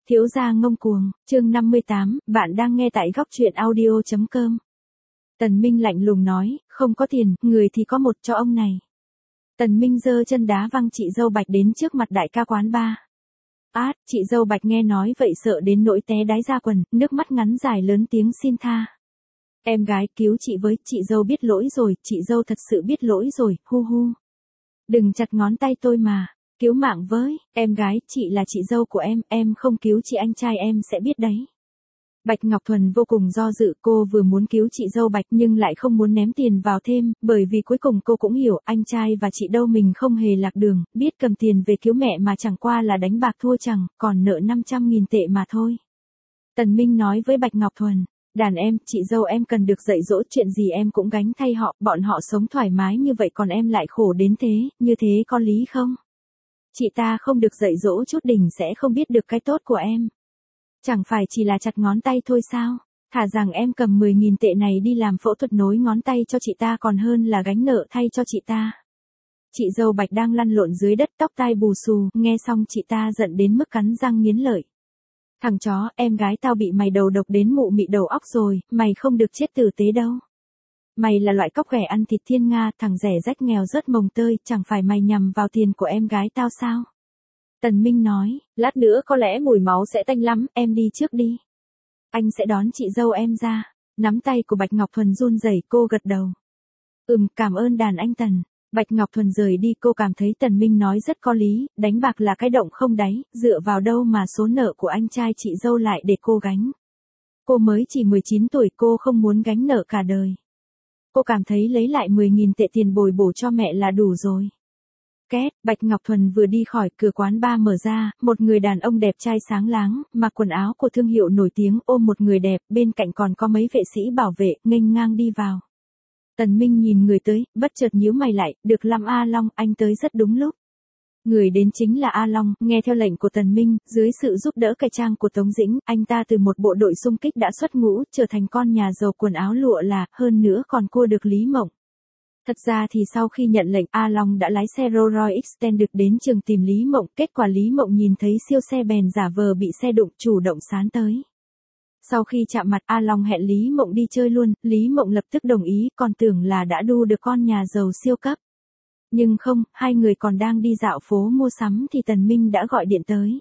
Thiếu gia ngông cuồng, chương 58, bạn đang nghe tại góc truyện audio.com. Tần Minh lạnh lùng nói, không có tiền, người thì có một cho ông này. Tần Minh giơ chân đá văng chị dâu Bạch đến trước mặt đại ca quán bar. Chị dâu Bạch nghe nói vậy sợ đến nỗi té đáy ra quần, nước mắt ngắn dài lớn tiếng xin tha. Em gái cứu chị với, chị dâu biết lỗi rồi, chị dâu thật sự biết lỗi rồi, hu hu. Đừng chặt ngón tay tôi mà. Cứu mạng với, em gái, chị là chị dâu của em không cứu chị anh trai em sẽ biết đấy. Bạch Ngọc Thuần vô cùng do dự, cô vừa muốn cứu chị dâu Bạch nhưng lại không muốn ném tiền vào thêm, bởi vì cuối cùng cô cũng hiểu anh trai và chị dâu mình không hề lạc đường, biết cầm tiền về cứu mẹ mà chẳng qua là đánh bạc thua chẳng, còn nợ 500.000 tệ mà thôi. Tần Minh nói với Bạch Ngọc Thuần, đàn em, chị dâu em cần được dạy dỗ, chuyện gì em cũng gánh thay họ, bọn họ sống thoải mái như vậy còn em lại khổ đến thế, như thế có lý không? Chị ta không được dạy dỗ chút đỉnh sẽ không biết được cái tốt của em. Chẳng phải chỉ là chặt ngón tay thôi sao? Thà rằng em cầm 10.000 tệ này đi làm phẫu thuật nối ngón tay cho chị ta còn hơn là gánh nợ thay cho chị ta. Chị dâu Bạch đang lăn lộn dưới đất tóc tai bù xù, nghe xong chị ta giận đến mức cắn răng nghiến lợi. Thằng chó, em gái tao bị mày đầu độc đến mụ mị đầu óc rồi, mày không được chết tử tế đâu. Mày là loại cóc ghẻ ăn thịt thiên nga, thằng rẻ rách nghèo rớt mồng tơi, chẳng phải mày nhằm vào tiền của em gái tao sao? Tần Minh nói, lát nữa có lẽ mùi máu sẽ tanh lắm, em đi trước đi. Anh sẽ đón chị dâu em ra. Nắm tay của Bạch Ngọc Thuần run rẩy, cô gật đầu. Cảm ơn đàn anh Tần. Bạch Ngọc Thuần rời đi, cô cảm thấy Tần Minh nói rất có lý, đánh bạc là cái động không đáy, dựa vào đâu mà số nợ của anh trai chị dâu lại để cô gánh. Cô mới chỉ 19 tuổi, cô không muốn gánh nợ cả đời. Cô cảm thấy lấy lại 10.000 tệ tiền bồi bổ cho mẹ là đủ rồi. Két, Bạch Ngọc Thuần vừa đi khỏi, cửa quán bar mở ra, một người đàn ông đẹp trai sáng láng, mặc quần áo của thương hiệu nổi tiếng ôm một người đẹp, bên cạnh còn có mấy vệ sĩ bảo vệ, nghênh ngang đi vào. Tần Minh nhìn người tới, bất chợt nhíu mày lại, được lắm A Long, anh tới rất đúng lúc. Người đến chính là A Long, nghe theo lệnh của Tần Minh, dưới sự giúp đỡ cải trang của Tống Dĩnh, anh ta từ một bộ đội xung kích đã xuất ngũ, trở thành con nhà giàu quần áo lụa là, hơn nữa còn cua được Lý Mộng. Thật ra thì sau khi nhận lệnh, A Long đã lái xe Rolls Royce Extended đến trường tìm Lý Mộng, kết quả Lý Mộng nhìn thấy siêu xe bèn giả vờ bị xe đụng, chủ động sán tới. Sau khi chạm mặt, A Long hẹn Lý Mộng đi chơi luôn, Lý Mộng lập tức đồng ý, còn tưởng là đã đu được con nhà giàu siêu cấp. Nhưng không, hai người còn đang đi dạo phố mua sắm thì Tần Minh đã gọi điện tới.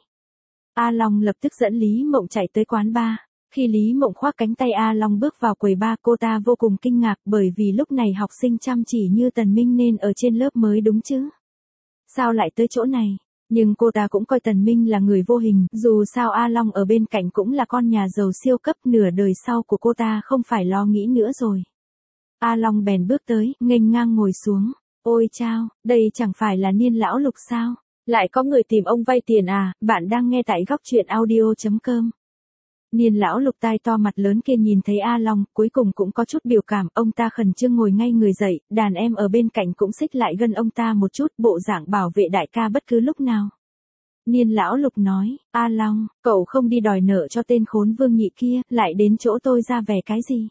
A Long lập tức dẫn Lý Mộng chạy tới quán bar. Khi Lý Mộng khoác cánh tay A Long bước vào quầy bar, cô ta vô cùng kinh ngạc bởi vì lúc này học sinh chăm chỉ như Tần Minh nên ở trên lớp mới đúng chứ. Sao lại tới chỗ này? Nhưng cô ta cũng coi Tần Minh là người vô hình, dù sao A Long ở bên cạnh cũng là con nhà giàu siêu cấp, nửa đời sau của cô ta không phải lo nghĩ nữa rồi. A Long bèn bước tới, nghênh ngang ngồi xuống. Ôi chao, đây chẳng phải là Niên lão Lục sao? Lại có người tìm ông vay tiền à? Bạn đang nghe tại góc truyện audio.com. Niên lão Lục tai to mặt lớn kia nhìn thấy A Long, cuối cùng cũng có chút biểu cảm, ông ta khẩn trương ngồi ngay người dậy, đàn em ở bên cạnh cũng xích lại gần ông ta một chút, bộ dạng bảo vệ đại ca bất cứ lúc nào. Niên lão Lục nói, A Long, cậu không đi đòi nợ cho tên khốn Vương Nhị kia, lại đến chỗ tôi ra vẻ cái gì?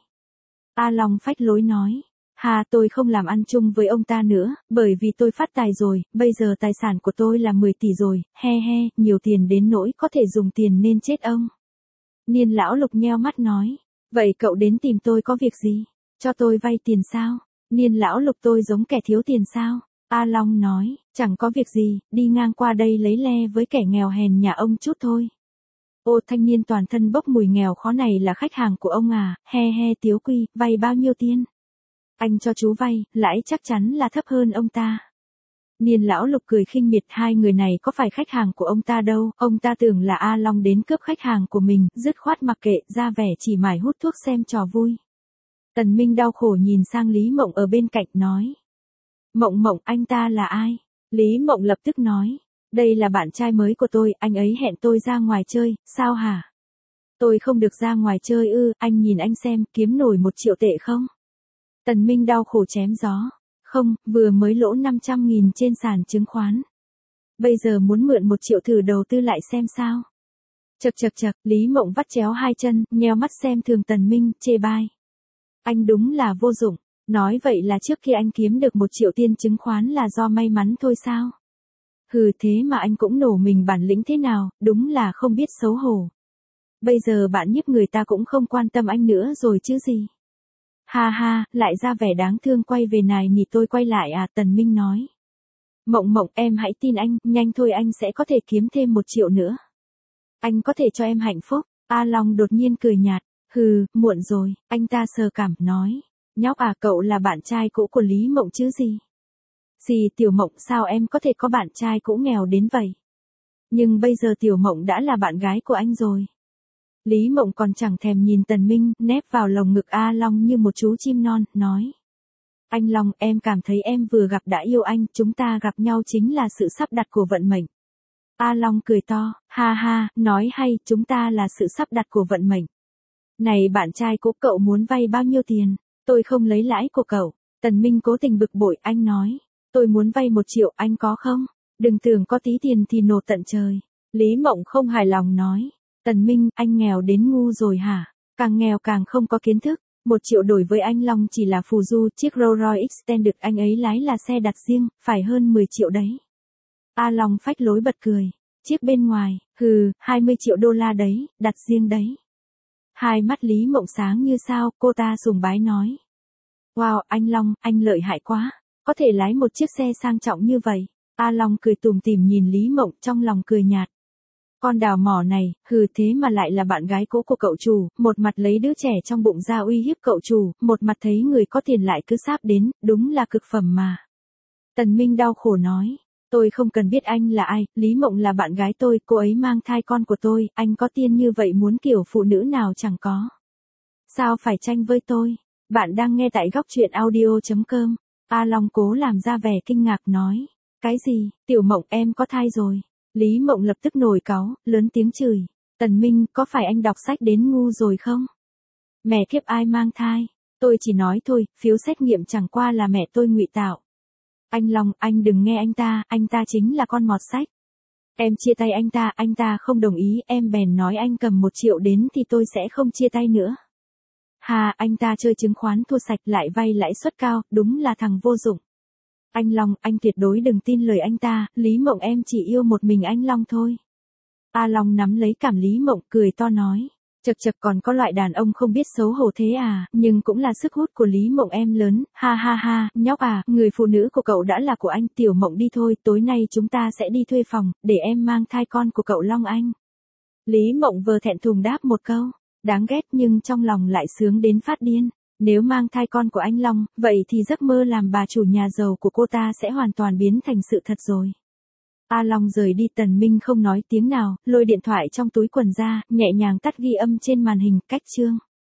A Long phách lối nói. Tôi không làm ăn chung với ông ta nữa, bởi vì tôi phát tài rồi, bây giờ tài sản của tôi là 10 tỷ rồi, nhiều tiền đến nỗi có thể dùng tiền nên chết ông. Niên lão Lục nheo mắt nói, vậy cậu đến tìm tôi có việc gì? Cho tôi vay tiền sao? Niên lão Lục, tôi giống kẻ thiếu tiền sao? A Long nói, chẳng có việc gì, đi ngang qua đây lấy le với kẻ nghèo hèn nhà ông chút thôi. Ô, thanh niên toàn thân bốc mùi nghèo khó này là khách hàng của ông à? Tiếu Quy, vay bao nhiêu tiền? Anh cho chú vay, lãi chắc chắn là thấp hơn ông ta. Niên lão Lục cười khinh miệt, hai người này có phải khách hàng của ông ta đâu, ông ta tưởng là A Long đến cướp khách hàng của mình, dứt khoát mặc kệ, ra vẻ chỉ mải hút thuốc xem trò vui. Tần Minh đau khổ nhìn sang Lý Mộng ở bên cạnh nói. Mộng Mộng, anh ta là ai? Lý Mộng lập tức nói, đây là bạn trai mới của tôi, anh ấy hẹn tôi ra ngoài chơi, sao hả? Tôi không được ra ngoài chơi ư, anh nhìn anh xem, kiếm nổi 1 triệu tệ không? Tần Minh đau khổ chém gió. Không, vừa mới lỗ 500.000 trên sàn chứng khoán. Bây giờ muốn mượn 1 triệu thử đầu tư lại xem sao. Chậc, Lý Mộng vắt chéo hai chân, nheo mắt xem thường Tần Minh, chê bai. Anh đúng là vô dụng, nói vậy là trước khi anh kiếm được 1 triệu tiền chứng khoán là do may mắn thôi sao? Hừ, thế mà anh cũng nổ mình bản lĩnh thế nào, đúng là không biết xấu hổ. Bây giờ bạn nhiếp người ta cũng không quan tâm anh nữa rồi chứ gì. Ha ha, lại ra vẻ đáng thương quay về này nhỉ, tôi quay lại à, Tần Minh nói. Mộng Mộng, em hãy tin anh, nhanh thôi anh sẽ có thể kiếm thêm 1 triệu nữa. Anh có thể cho em hạnh phúc. A Long đột nhiên cười nhạt. Hừ, muộn rồi, anh ta sờ cảm, nói. Nhóc à, cậu là bạn trai cũ của Lý Mộng chứ gì? Gì Tiểu Mộng, sao em có thể có bạn trai cũ nghèo đến vậy? Nhưng bây giờ Tiểu Mộng đã là bạn gái của anh rồi. Lý Mộng còn chẳng thèm nhìn Tần Minh, nép vào lồng ngực A Long như một chú chim non, nói. Anh Long, em cảm thấy em vừa gặp đã yêu anh, chúng ta gặp nhau chính là sự sắp đặt của vận mệnh. A Long cười to, ha ha, nói hay, chúng ta là sự sắp đặt của vận mệnh. Này bạn trai của cậu muốn vay bao nhiêu tiền? Tôi không lấy lãi của cậu. Tần Minh cố tình bực bội, anh nói. Tôi muốn vay 1 triệu, anh có không? Đừng tưởng có tí tiền thì nộp tận trời. Lý Mộng không hài lòng nói. Tần Minh, anh nghèo đến ngu rồi hả? Càng nghèo càng không có kiến thức. 1 triệu đổi với anh Long chỉ là phù du, chiếc Rolls Royce Extended anh ấy lái là xe đặt riêng, phải hơn 10 triệu đấy. A Long phách lối bật cười. Chiếc bên ngoài, hừ, 20 triệu đô la đấy, đặt riêng đấy. Hai mắt Lý Mộng sáng như sao, cô ta sùng bái nói. Wow, anh Long, anh lợi hại quá. Có thể lái một chiếc xe sang trọng như vậy. A Long cười tủm tỉm nhìn Lý Mộng, trong lòng cười nhạt. Con đào mỏ này, hừ, thế mà lại là bạn gái cũ của cậu chủ, một mặt lấy đứa trẻ trong bụng ra uy hiếp cậu chủ, một mặt thấy người có tiền lại cứ sáp đến, đúng là cực phẩm mà. Tần Minh đau khổ nói. Tôi không cần biết anh là ai, Lý Mộng là bạn gái tôi, cô ấy mang thai con của tôi, anh có tiền như vậy muốn kiểu phụ nữ nào chẳng có. Sao phải tranh với tôi? Bạn đang nghe tại góc truyện audio.com. A Long cố làm ra vẻ kinh ngạc nói. Cái gì, Tiểu Mộng em có thai rồi? Lý Mộng lập tức nổi cáu, lớn tiếng chửi. Tần Minh, có phải anh đọc sách đến ngu rồi không? Mẹ kiếp ai mang thai? Tôi chỉ nói thôi, phiếu xét nghiệm chẳng qua là mẹ tôi ngụy tạo. Anh Long, anh đừng nghe anh ta chính là con mọt sách. Em chia tay anh ta không đồng ý, em bèn nói anh cầm 1 triệu đến thì tôi sẽ không chia tay nữa. Hà, anh ta chơi chứng khoán thua sạch lại vay lãi suất cao, đúng là thằng vô dụng. Anh Long, anh tuyệt đối đừng tin lời anh ta, Lý Mộng em chỉ yêu một mình anh Long thôi. A Long nắm lấy cảm Lý Mộng cười to nói. Chật chật, còn có loại đàn ông không biết xấu hổ thế à, nhưng cũng là sức hút của Lý Mộng em lớn, ha ha ha, nhóc à, người phụ nữ của cậu đã là của anh, Tiểu Mộng đi thôi, tối nay chúng ta sẽ đi thuê phòng, để em mang thai con của cậu Long anh. Lý Mộng vừa thẹn thùng đáp một câu, đáng ghét nhưng trong lòng lại sướng đến phát điên. Nếu mang thai con của anh Long, vậy thì giấc mơ làm bà chủ nhà giàu của cô ta sẽ hoàn toàn biến thành sự thật rồi. A Long rời đi, Tần Minh không nói tiếng nào, lôi điện thoại trong túi quần ra, nhẹ nhàng tắt ghi âm trên màn hình, cách chương.